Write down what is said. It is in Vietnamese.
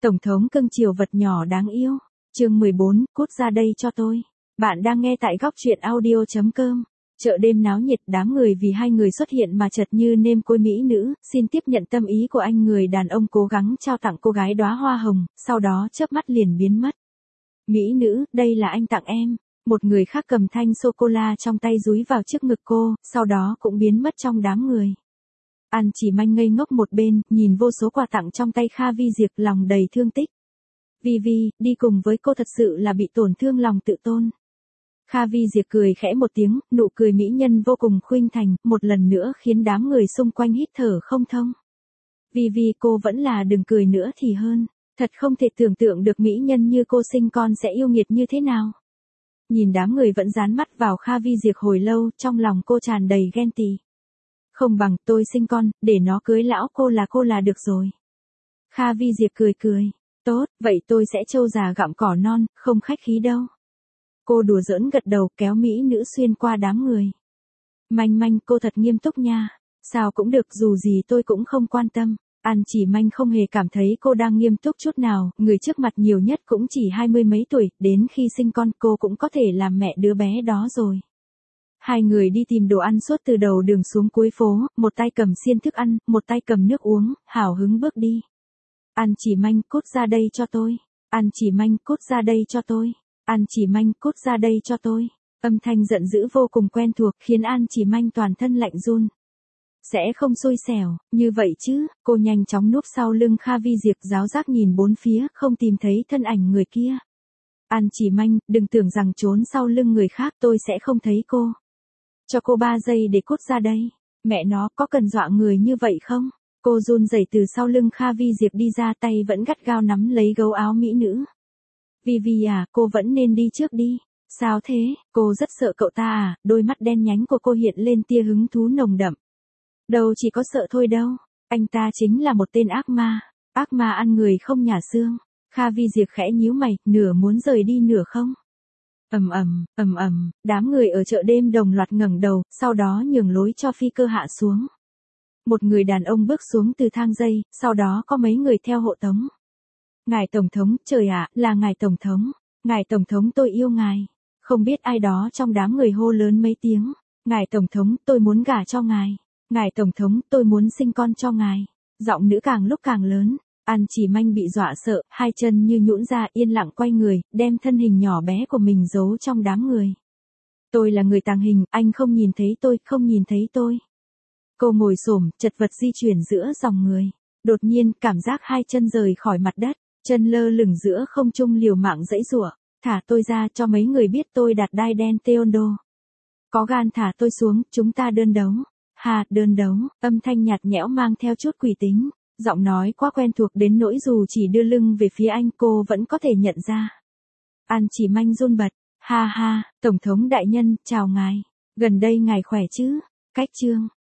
Tổng thống cưng chiều vật nhỏ đáng yêu. Chương 14, cút ra đây cho tôi. Bạn đang nghe tại góc truyện audio.com. Chợ đêm náo nhiệt, đám người vì hai người xuất hiện mà chật như nêm côi mỹ nữ, xin tiếp nhận tâm ý của anh. Người đàn ông cố gắng trao tặng cô gái đóa hoa hồng, sau đó chớp mắt liền biến mất. Mỹ nữ, đây là anh tặng em. Một người khác cầm thanh sô-cô-la trong tay dúi vào trước ngực cô, sau đó cũng biến mất trong đám người. An Chỉ Manh ngây ngốc một bên, nhìn vô số quà tặng trong tay Kha Vi Diệp, lòng đầy thương tích. Vi, đi cùng với cô thật sự là bị tổn thương lòng tự tôn. Kha Vi Diệp cười khẽ một tiếng, nụ cười mỹ nhân vô cùng khuynh thành, một lần nữa khiến đám người xung quanh hít thở không thông. Vi, cô vẫn là đừng cười nữa thì hơn. Thật không thể tưởng tượng được mỹ nhân như cô sinh con sẽ yêu nghiệt như thế nào. Nhìn đám người vẫn dán mắt vào Kha Vi Diệp hồi lâu, trong lòng cô tràn đầy ghen tị. Không bằng tôi sinh con, để nó cưới lão cô là được rồi. Kha Vi Diệp cười. Tốt, vậy tôi sẽ trâu già gặm cỏ non, không khách khí đâu. Cô đùa giỡn gật đầu, kéo mỹ nữ xuyên qua đám người. Manh, cô thật nghiêm túc nha. Sao cũng được, dù gì tôi cũng không quan tâm. An Chỉ Manh không hề cảm thấy cô đang nghiêm túc chút nào, người trước mặt nhiều nhất cũng chỉ 20 mấy tuổi, đến khi sinh con cô cũng có thể làm mẹ đứa bé đó rồi. Hai người đi tìm đồ ăn suốt từ đầu đường xuống cuối phố, một tay cầm xiên thức ăn, một tay cầm nước uống, hào hứng bước đi. An Chỉ Manh, cút ra đây cho tôi. An Chỉ Manh, cút ra đây cho tôi. An Chỉ Manh, cút ra đây cho tôi. Âm thanh giận dữ vô cùng quen thuộc, khiến An Chỉ Manh toàn thân lạnh run. Sẽ không xui xẻo, như vậy chứ. Cô nhanh chóng núp sau lưng Kha Vi Diệp, giáo giác nhìn bốn phía, không tìm thấy thân ảnh người kia. An Chỉ Manh, đừng tưởng rằng trốn sau lưng người khác tôi sẽ không thấy cô. Cho cô 3 giây để cút ra đây. Mẹ nó, có cần dọa người như vậy không? Cô run rẩy từ sau lưng Kha Vi Diệp đi ra, tay vẫn gắt gao nắm lấy gấu áo mỹ nữ. Vi à, cô vẫn nên đi trước đi. Sao thế, cô rất sợ cậu ta à? Đôi mắt đen nhánh của cô hiện lên tia hứng thú nồng đậm. Đâu chỉ có sợ thôi đâu, anh ta chính là một tên ác ma ăn người không nhả xương. Kha Vi Diệp khẽ nhíu mày, nửa muốn rời đi nửa không. Ầm, đám người ở chợ đêm đồng loạt ngẩng đầu, sau đó nhường lối cho phi cơ hạ xuống. Một người đàn ông bước xuống từ thang dây, sau đó có mấy người theo hộ tống. Ngài Tổng thống, trời ạ, là ngài Tổng thống. Ngài Tổng thống, tôi yêu ngài. Không biết ai đó trong đám người hô lớn mấy tiếng. Ngài Tổng thống, tôi muốn gả cho ngài. Ngài Tổng thống, tôi muốn sinh con cho ngài. Giọng nữ càng lúc càng lớn. An Chỉ Manh bị dọa sợ, hai chân như nhũn ra, yên lặng quay người, đem thân hình nhỏ bé của mình giấu trong đám người. Tôi là người tàng hình, anh không nhìn thấy tôi, không nhìn thấy tôi. Cô ngồi xổm, chật vật di chuyển giữa dòng người. Đột nhiên, cảm giác hai chân rời khỏi mặt đất, chân lơ lửng giữa không trung liều mạng giãy giụa. Thả tôi ra, cho mấy người biết tôi đạt đai đen Taekwondo. Có gan thả tôi xuống, chúng ta đơn đấu. Đơn đấu, âm thanh nhạt nhẽo mang theo chút quỷ tính. Giọng nói quá quen thuộc đến nỗi dù chỉ đưa lưng về phía anh cô vẫn có thể nhận ra. An Chỉ Manh run bật. Tổng thống đại nhân, chào ngài. Gần đây ngài khỏe chứ? Cách chương.